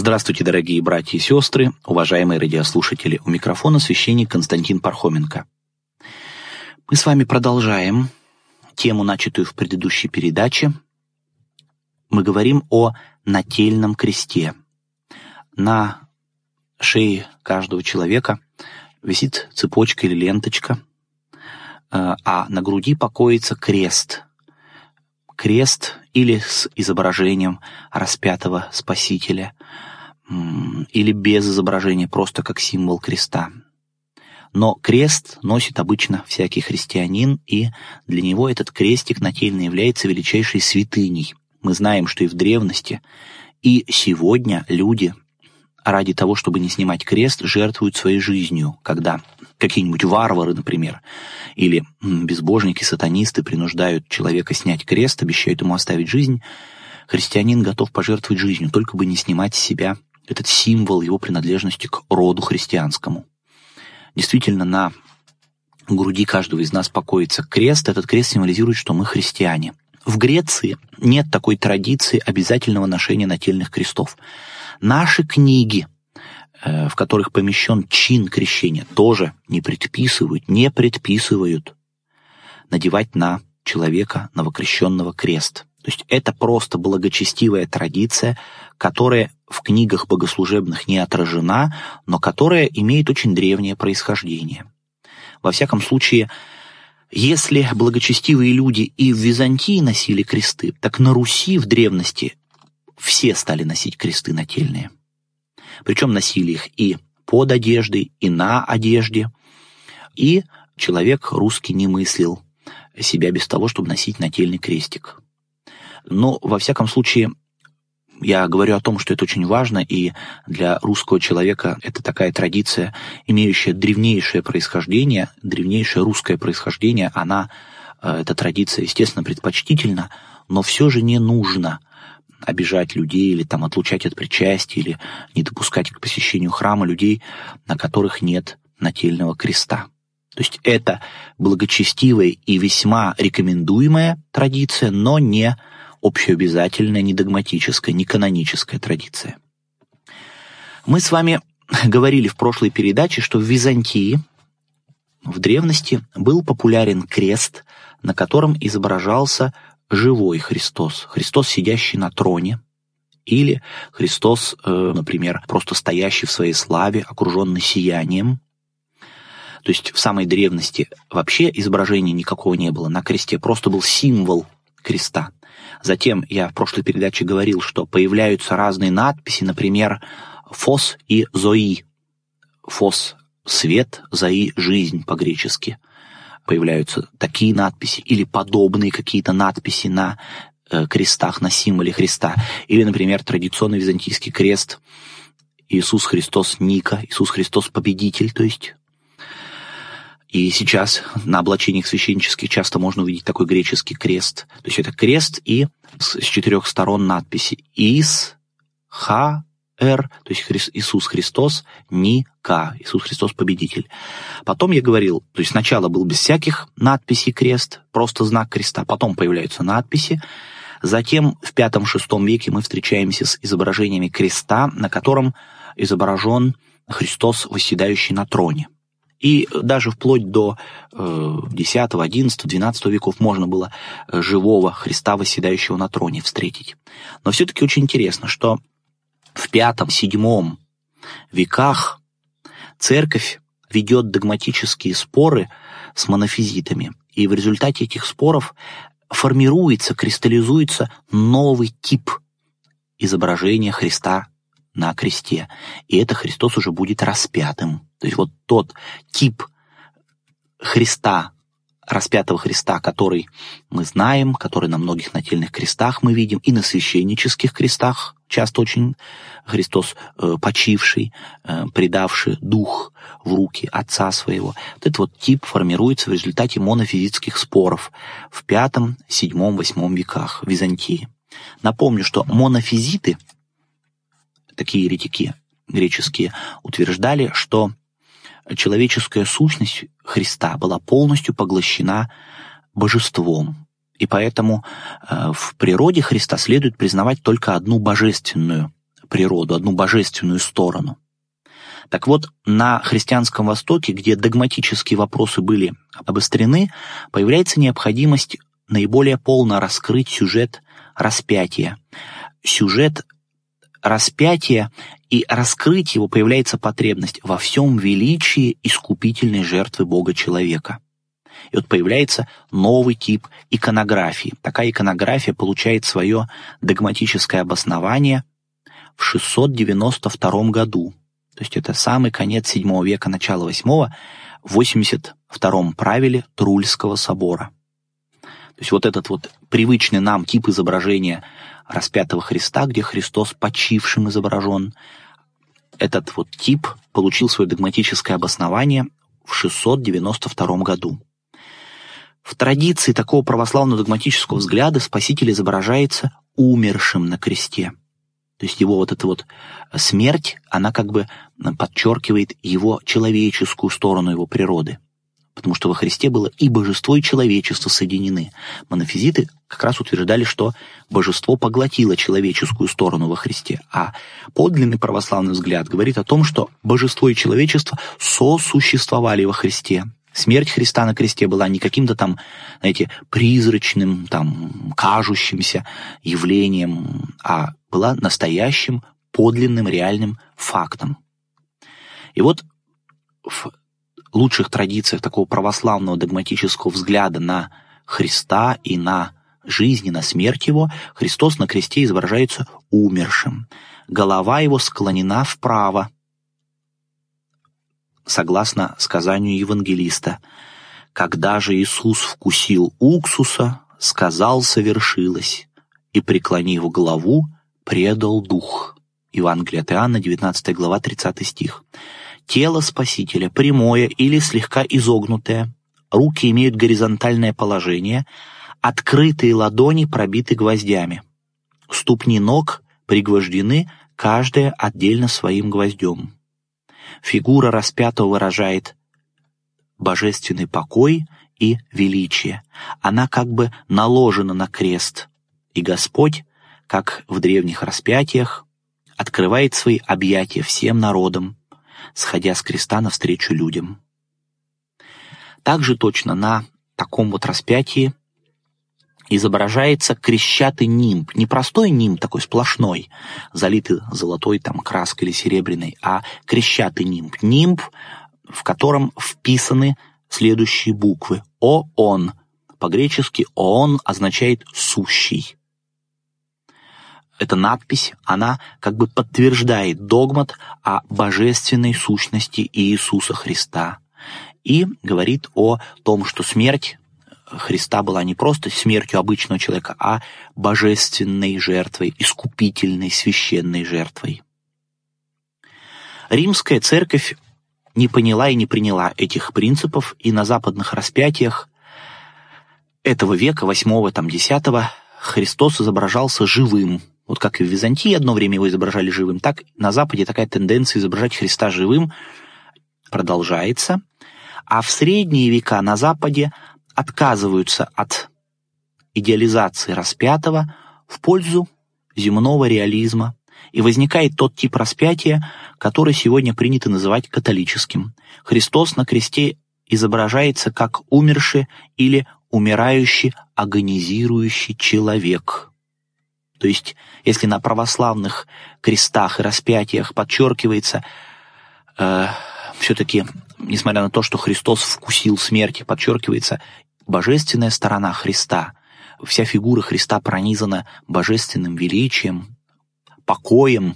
Здравствуйте, дорогие братья и сестры, уважаемые радиослушатели. У микрофона священник Константин Пархоменко. Мы с вами продолжаем тему, начатую в предыдущей передаче. Мы говорим о нательном кресте. На шее каждого человека висит цепочка или ленточка, а на груди покоится крест. Крест или с изображением распятого Спасителя, или без изображения, просто как символ креста. Но крест носит обычно всякий христианин, и для него этот крестик нательный является величайшей святыней. Мы знаем, что и в древности, и сегодня люди ради того, чтобы не снимать крест, жертвуют своей жизнью, когда какие-нибудь варвары, например, или безбожники, сатанисты принуждают человека снять крест, обещают ему оставить жизнь, христианин готов пожертвовать жизнью, только бы не снимать с себя этот символ его принадлежности к роду христианскому. Действительно, на груди каждого из нас покоится крест. Этот крест символизирует, что мы христиане. В Греции нет такой традиции обязательного ношения нательных крестов. Наши книги, в которых помещен чин крещения, тоже не предписывают надевать на человека новокрещенного крест. То есть это просто благочестивая традиция, которая в книгах богослужебных не отражена, но которая имеет очень древнее происхождение. Во всяком случае, если благочестивые люди и в Византии носили кресты, так на Руси в древности все стали носить кресты нательные. Причем носили их и под одеждой, и на одежде. И человек русский не мыслил себя без того, чтобы носить нательный крестик. Но, во всяком случае, я говорю о том, что это очень важно, и для русского человека это такая традиция, имеющая древнейшее происхождение, древнейшее русское происхождение. Эта традиция, естественно, предпочтительна, но все же не нужно обижать людей или отлучать от причастия, или не допускать к посещению храма людей, на которых нет нательного креста. То есть это благочестивая и весьма рекомендуемая традиция, но не общеобязательная, не догматическая, не каноническая традиция. Мы с вами говорили в прошлой передаче, что в Византии, в древности, был популярен крест, на котором изображался живой Христос, Христос, сидящий на троне, или Христос, например, просто стоящий в своей славе, окруженный сиянием. То есть в самой древности вообще изображения никакого не было. На кресте просто был символ креста. Затем я в прошлой передаче говорил, что появляются разные надписи, например, «фос» и «зои». «Фос» — свет, «зои» — жизнь по-гречески. Появляются такие надписи или подобные какие-то надписи на крестах, на символе Христа. Или, например, традиционный византийский крест «Иисус Христос Ника», «Иисус Христос Победитель», то есть. И сейчас на облачениях священнических часто можно увидеть такой греческий крест. То есть это крест и с 4 сторон надписи «Ис», «Ха», «Р», то есть Иисус Христос, «Ника», Иисус Христос Победитель. Потом я говорил, то есть сначала был без всяких надписей крест, просто знак креста, потом появляются надписи. Затем в V-VI веке мы встречаемся с изображениями креста, на котором изображен Христос, восседающий на троне. И даже вплоть до X, XI, XII веков можно было живого Христа, восседающего на троне, встретить. Но все-таки очень интересно, что в V-VII веках церковь ведет догматические споры с монофизитами, и в результате этих споров формируется, кристаллизуется новый тип изображения Христа на кресте. И это Христос уже будет распятым. То есть вот тот тип Христа, распятого Христа, который мы знаем, который на многих нательных крестах мы видим, и на священнических крестах, часто очень Христос почивший, предавший дух в руки Отца Своего. Вот этот вот тип формируется в результате монофизитских споров в V, VII, VIII веках в Византии. Напомню, что монофизиты, такие еретики греческие, утверждали, что человеческая сущность Христа была полностью поглощена божеством. И поэтому в природе Христа следует признавать только одну божественную природу, одну божественную сторону. Так вот, на христианском Востоке, где догматические вопросы были обострены, появляется необходимость наиболее полно раскрыть сюжет распятия. Сюжет распятия, и раскрыть его появляется потребность во всем величии искупительной жертвы Бога-человека. И вот появляется новый тип иконографии. Такая иконография получает свое догматическое обоснование в 692 году. То есть это самый конец VII века, начало VIII, в 82-м правиле Трульского собора. То есть вот этот вот привычный нам тип изображения распятого Христа, где Христос почившим изображен, этот вот тип получил свое догматическое обоснование в 692 году. В традиции такого православного догматического взгляда Спаситель изображается умершим на кресте. То есть его вот эта вот смерть, она как бы подчеркивает его человеческую сторону, его природы. Потому что во Христе было и божество, и человечество соединены. Монофизиты как раз утверждали, что божество поглотило человеческую сторону во Христе. А подлинный православный взгляд говорит о том, что божество и человечество сосуществовали во Христе. Смерть Христа на кресте была не каким-то там, знаете, призрачным, там, кажущимся явлением, а была настоящим, подлинным, реальным фактом. И вот в лучших традициях такого православного догматического взгляда на Христа и на жизнь, и на смерть Его, Христос на кресте изображается умершим. Голова Его склонена вправо, согласно сказанию евангелиста. «Когда же Иисус вкусил уксуса, сказал: совершилось, и, преклонив голову, предал дух». Евангелие от Иоанна, 19 глава, 30 стих. Тело Спасителя прямое или слегка изогнутое, руки имеют горизонтальное положение, открытые ладони пробиты гвоздями. Ступни ног пригвождены, каждая отдельно своим гвоздем. Фигура распятого выражает божественный покой и величие. Она как бы наложена на крест, и Господь, как в древних распятиях, открывает свои объятия всем народам, сходя с креста навстречу людям. Также точно на таком вот распятии изображается крещатый нимб. Не простой нимб, такой сплошной, залитый золотой там краской или серебряной, а крещатый нимб. Нимб, в котором вписаны следующие буквы. ООН. По-гречески ООН означает «сущий». Эта надпись, она как бы подтверждает догмат о божественной сущности Иисуса Христа и говорит о том, что смерть Христа была не просто смертью обычного человека, а божественной жертвой, искупительной, священной жертвой. Римская церковь не поняла и не приняла этих принципов, и на западных распятиях этого века, 8-10, Христос изображался живым. Вот как и в Византии одно время его изображали живым, так на Западе такая тенденция изображать Христа живым продолжается. А в средние века на Западе отказываются от идеализации распятого в пользу земного реализма, и возникает тот тип распятия, который сегодня принято называть католическим. Христос на кресте изображается как умерший или умирающий, агонизирующий человек. То есть, если на православных крестах и распятиях подчеркивается все-таки, несмотря на то, что Христос вкусил смерти, подчеркивается божественная сторона Христа. Вся фигура Христа пронизана божественным величием, покоем,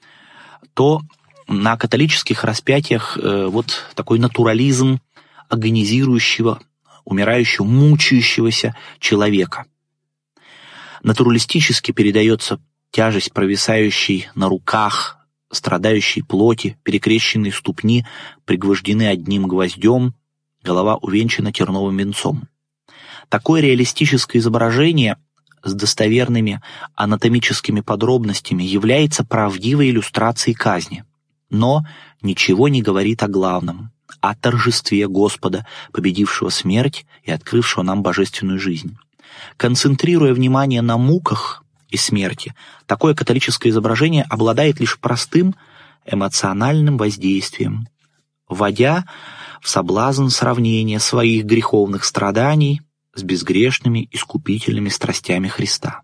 то на католических распятиях вот такой натурализм агонизирующего, умирающего, мучающегося человека. Натуралистически передается тяжесть провисающей на руках, страдающей плоти, перекрещенные ступни пригвождены одним гвоздем, голова увенчана терновым венцом. Такое реалистическое изображение с достоверными анатомическими подробностями является правдивой иллюстрацией казни, но ничего не говорит о главном, о торжестве Господа, победившего смерть и открывшего нам божественную жизнь. Концентрируя внимание на муках и смерти, такое католическое изображение обладает лишь простым эмоциональным воздействием, вводя в соблазн сравнения своих греховных страданий с безгрешными искупительными страстями Христа.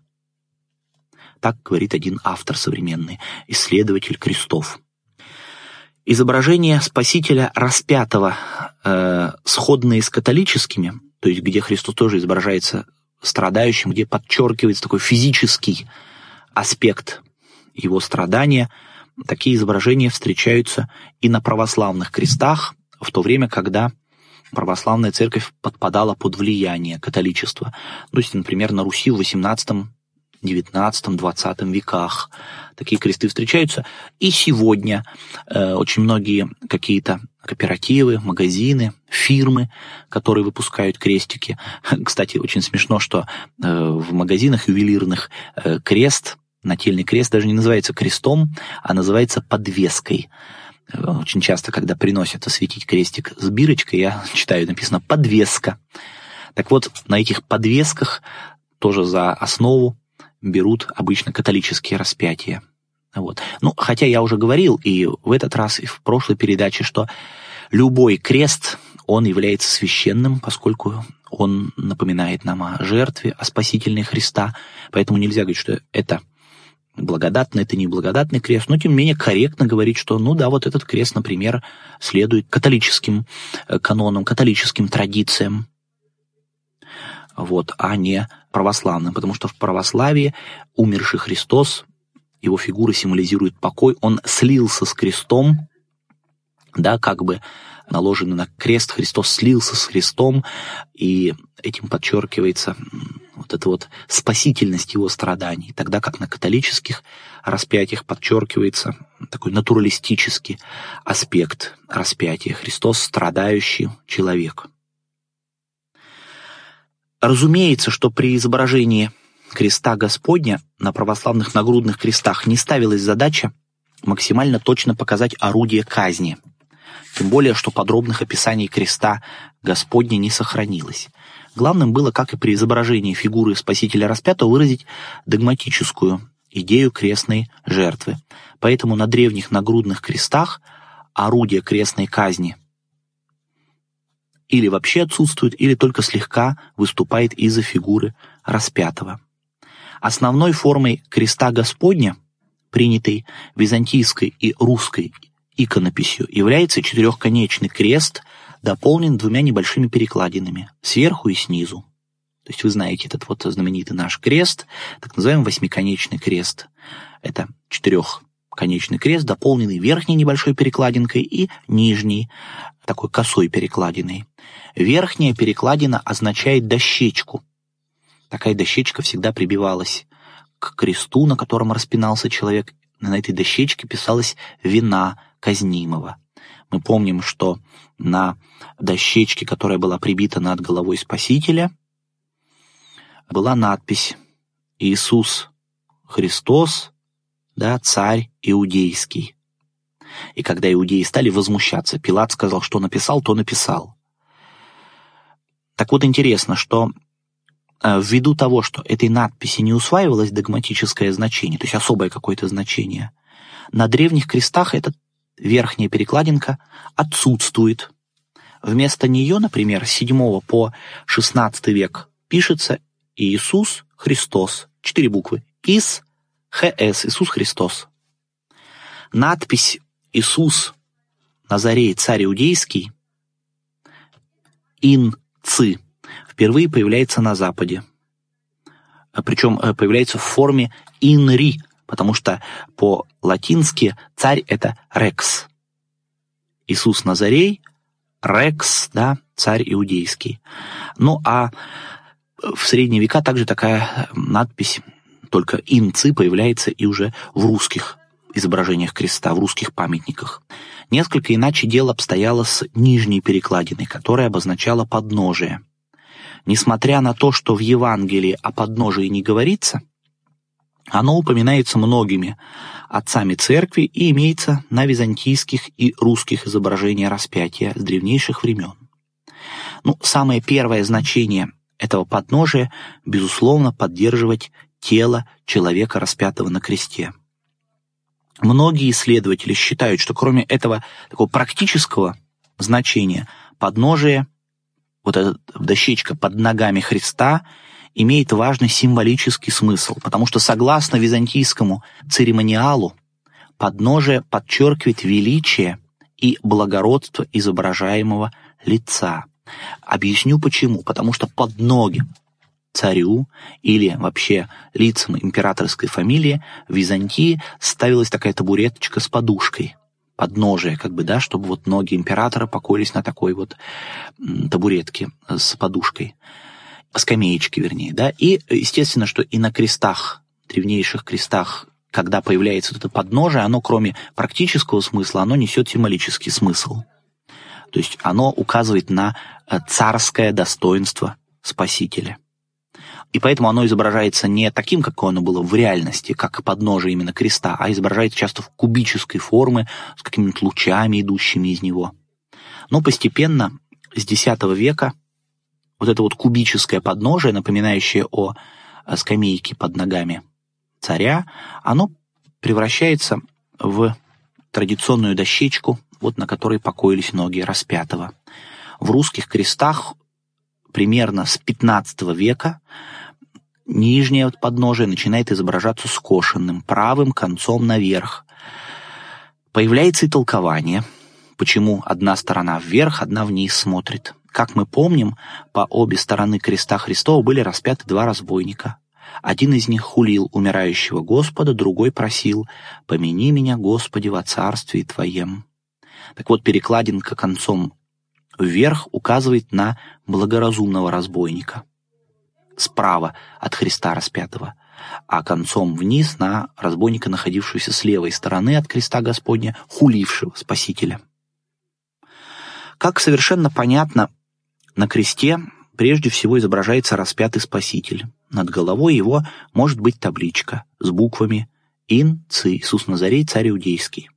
Так говорит один автор современный, исследователь крестов. Изображения Спасителя распятого, сходные с католическими, то есть где Христос тоже изображается страдающим, где подчеркивается такой физический аспект его страдания, такие изображения встречаются и на православных крестах, в то время, когда православная церковь подпадала под влияние католичества. То есть, например, на Руси в XVIII, XIX, XX веках такие кресты встречаются. И сегодня очень многие какие-то кооперативы, магазины, фирмы, которые выпускают крестики. Кстати, очень смешно, что в магазинах ювелирных крест, нательный крест даже не называется крестом, а называется подвеской. Очень часто, когда приносят осветить крестик с бирочкой, я читаю, написано «подвеска». Так вот, на этих подвесках тоже за основу берут обычно католические распятия. Вот. Ну, хотя я уже говорил и в этот раз, и в прошлой передаче, что любой крест, он является священным, поскольку он напоминает нам о жертве, о спасительной Христа. Поэтому нельзя говорить, что это благодатный, это не благодатный крест, но тем не менее корректно говорить, что, ну да, вот этот крест, например, следует католическим канонам, католическим традициям, вот, а не православным, потому что в православии умерший Христос, его фигура символизирует покой, он слился с крестом, да, как бы наложенный на крест, Христос слился с Христом, и этим подчеркивается вот эта вот спасительность его страданий, тогда как на католических распятиях подчеркивается такой натуралистический аспект распятия. Христос — страдающий человек. Разумеется, что при изображении креста Господня на православных нагрудных крестах не ставилась задача максимально точно показать орудие казни, тем более, что подробных описаний креста Господня не сохранилось. Главным было, как и при изображении фигуры Спасителя распятого, выразить догматическую идею крестной жертвы. Поэтому на древних нагрудных крестах орудие крестной казни или вообще отсутствует, или только слегка выступает из-за фигуры распятого. Основной формой креста Господня, принятой византийской и русской иконописью, является четырехконечный крест, дополнен двумя небольшими перекладинами, сверху и снизу. То есть вы знаете этот вот знаменитый наш крест, так называемый восьмиконечный крест. Это четырехконечный крест, дополненный верхней небольшой перекладинкой и нижней, такой косой перекладиной. Верхняя перекладина означает дощечку. Такая дощечка всегда прибивалась к кресту, на котором распинался человек. На этой дощечке писалась вина казнимого. Мы помним, что на дощечке, которая была прибита над головой Спасителя, была надпись «Иисус Христос, да, царь иудейский». И когда иудеи стали возмущаться, Пилат сказал, что написал, то написал. Так вот, интересно, что ввиду того, что этой надписи не усваивалось догматическое значение, то есть особое какое-то значение, на древних крестах эта верхняя перекладинка отсутствует. Вместо нее, например, с 7 по 16 век пишется Иисус Христос. 4 буквы. ИС, ХС, Иисус Христос. Надпись «Иисус Назарей, царь иудейский», ин-ци, впервые появляется на Западе. Причем появляется в форме «инри», потому что по-латински царь — это «рекс». Иисус Назарей, «рекс», да, царь иудейский. Ну а в средние века также такая надпись, только «ин-ци», появляется и уже в русских изображениях креста, в русских памятниках. Несколько иначе дело обстояло с нижней перекладиной, которая обозначала подножие. Несмотря на то, что в Евангелии о подножии не говорится, оно упоминается многими отцами церкви и имеется на византийских и русских изображениях распятия с древнейших времен. Ну, самое первое значение этого подножия, безусловно, поддерживать тело человека, распятого на кресте. Многие исследователи считают, что кроме этого такого практического значения, подножие, вот эта дощечка под ногами Христа, имеет важный символический смысл, потому что согласно византийскому церемониалу подножие подчеркивает величие и благородство изображаемого лица. Объясню почему. Потому что под ноги царю или вообще лицам императорской фамилии в Византии ставилась такая табуреточка с подушкой, подножие, чтобы вот ноги императора покоились на такой вот табуретке с подушкой, скамеечке, вернее, да. И естественно, что и на крестах, древнейших крестах, когда появляется вот это подножие, оно, кроме практического смысла, оно несет символический смысл. То есть оно указывает на царское достоинство Спасителя. И поэтому оно изображается не таким, какое оно было в реальности, как подножие именно креста, а изображается часто в кубической форме, с какими-то лучами, идущими из него. Но постепенно, с X века, вот это вот кубическое подножие, напоминающее о скамейке под ногами царя, оно превращается в традиционную дощечку, вот на которой покоились ноги распятого. В русских крестах примерно с XV века нижнее подножие начинает изображаться скошенным, правым концом наверх. Появляется и толкование, почему одна сторона вверх, одна вниз смотрит. Как мы помним, по обе стороны креста Христова были распяты два разбойника. Один из них хулил умирающего Господа, другой просил: «Помяни меня, Господи, во царствии Твоем». Так вот, перекладинка концом вверх указывает на благоразумного разбойника справа от Христа распятого, а концом вниз на разбойника, находившегося с левой стороны от креста Господня, хулившего Спасителя. Как совершенно понятно, на кресте прежде всего изображается распятый Спаситель. Над головой его может быть табличка с буквами «Ин Ци», Иисус Назарей, царь иудейский.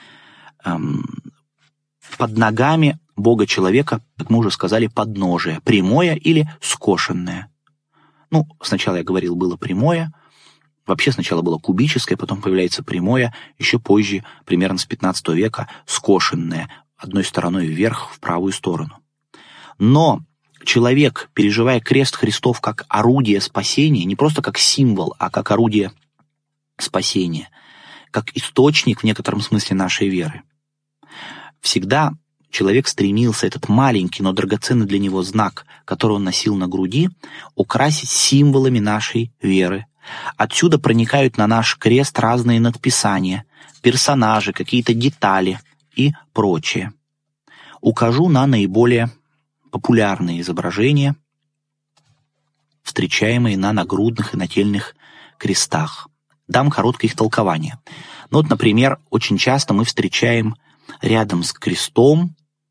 Под ногами Бога-человека, как мы уже сказали, подножие, прямое или скошенное. Сначала я говорил, было прямое, вообще сначала было кубическое, потом появляется прямое, еще позже, примерно с XV века, скошенное, одной стороной вверх, в правую сторону. Но человек, переживая крест Христов как орудие спасения, не просто как символ, а как орудие спасения, как источник в некотором смысле нашей веры, всегда человек стремился этот маленький, но драгоценный для него знак, который он носил на груди, украсить символами нашей веры. Отсюда проникают на наш крест разные надписания, персонажи, какие-то детали и прочее. Укажу на наиболее популярные изображения, встречаемые на нагрудных и нательных крестах. Дам короткое их толкование. Например, очень часто мы встречаем рядом с крестом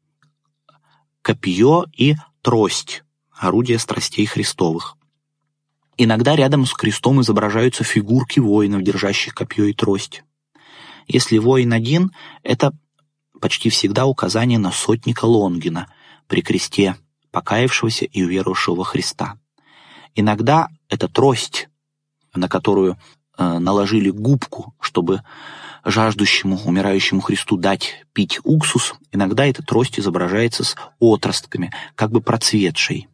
копье и трость, орудие страстей Христовых. Иногда рядом с крестом изображаются фигурки воинов, держащих копье и трость. Если воин один, это почти всегда указание на сотника Лонгина при кресте покаявшегося и уверовавшего во Христа. Иногда это трость, на которую наложили губку, чтобы жаждущему, умирающему Христу дать пить уксус. Иногда эта трость изображается с отростками, как бы процветшей.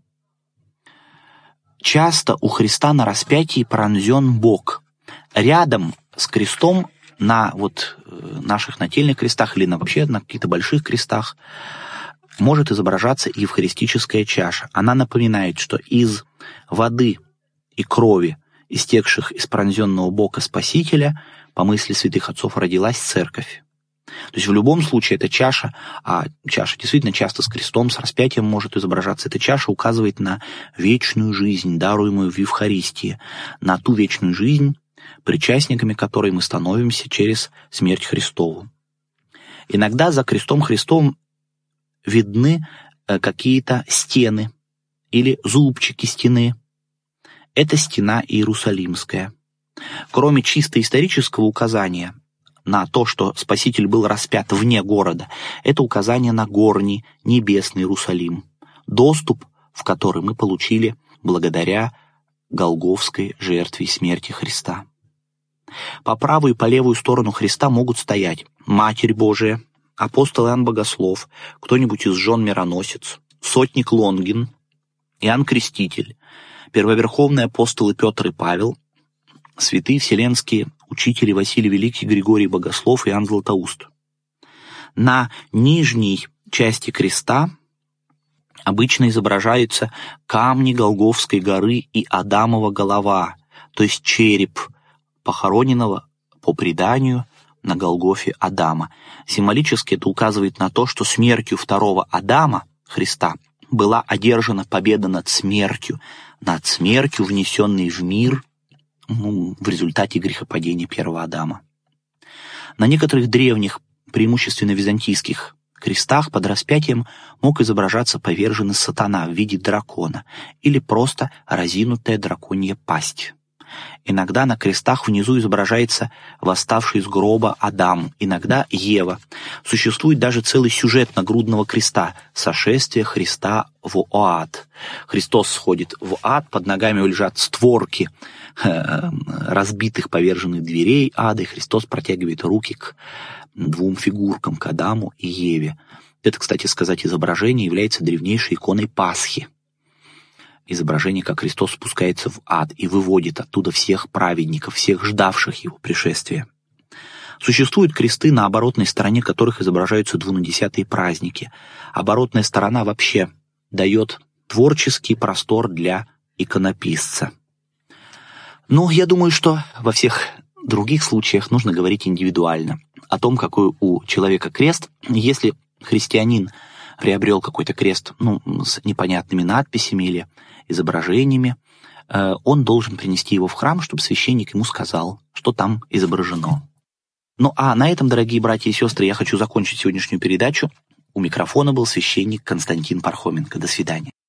Часто у Христа на распятии пронзен бок. Рядом с крестом на наших нательных крестах или вообще на каких-то больших крестах может изображаться и евхаристическая чаша. Она напоминает, что из воды и крови, истекших из пронзенного бока Спасителя, по мысли святых отцов, родилась церковь. То есть в любом случае эта чаша, а чаша действительно часто с крестом, с распятием может изображаться, эта чаша указывает на вечную жизнь, даруемую в Евхаристии, на ту вечную жизнь, причастниками которой мы становимся через смерть Христову. Иногда за крестом Христовым видны какие-то стены или зубчики стены. Это стена Иерусалимская. Кроме чисто исторического указания на то, что Спаситель был распят вне города, это указание на горний, небесный Иерусалим, доступ в который мы получили благодаря голгофской жертве и смерти Христа. По правую и по левую сторону Христа могут стоять Матерь Божия, апостол Иоанн Богослов, кто-нибудь из жен Мироносец, сотник Лонгин, Иоанн Креститель, первоверховные апостолы Петр и Павел, святые вселенские учители Василий Великий, Григорий Богослов и Иоанн Златоуст. На нижней части креста обычно изображаются камни Голгофской горы и Адамова голова, то есть череп похороненного по преданию на Голгофе Адама. Символически это указывает на то, что смертью второго Адама, Христа, была одержана победа над смертью, внесенной в мир в результате грехопадения первого Адама. На некоторых древних, преимущественно византийских крестах под распятием мог изображаться поверженный сатана в виде дракона или просто разинутая драконья пасть. Иногда на крестах внизу изображается восставший из гроба Адам, иногда Ева. Существует даже целый сюжет нагрудного креста — сошествие Христа в ад. Христос сходит в ад, под ногами лежат створки разбитых поверженных дверей ада, и Христос протягивает руки к двум фигуркам, к Адаму и Еве. Это, кстати сказать, изображение является древнейшей иконой Пасхи. Изображение, как Христос спускается в ад и выводит оттуда всех праведников, всех ждавших его пришествия. Существуют кресты, на оборотной стороне которых изображаются двунадесятые праздники. Оборотная сторона вообще дает творческий простор для иконописца. Но я думаю, что во всех других случаях нужно говорить индивидуально о том, какой у человека крест. Если христианин приобрел какой-то крест с непонятными надписями или изображениями, он должен принести его в храм, чтобы священник ему сказал, что там изображено. Ну а на этом, дорогие братья и сестры, я хочу закончить сегодняшнюю передачу. У микрофона был священник Константин Пархоменко. До свидания.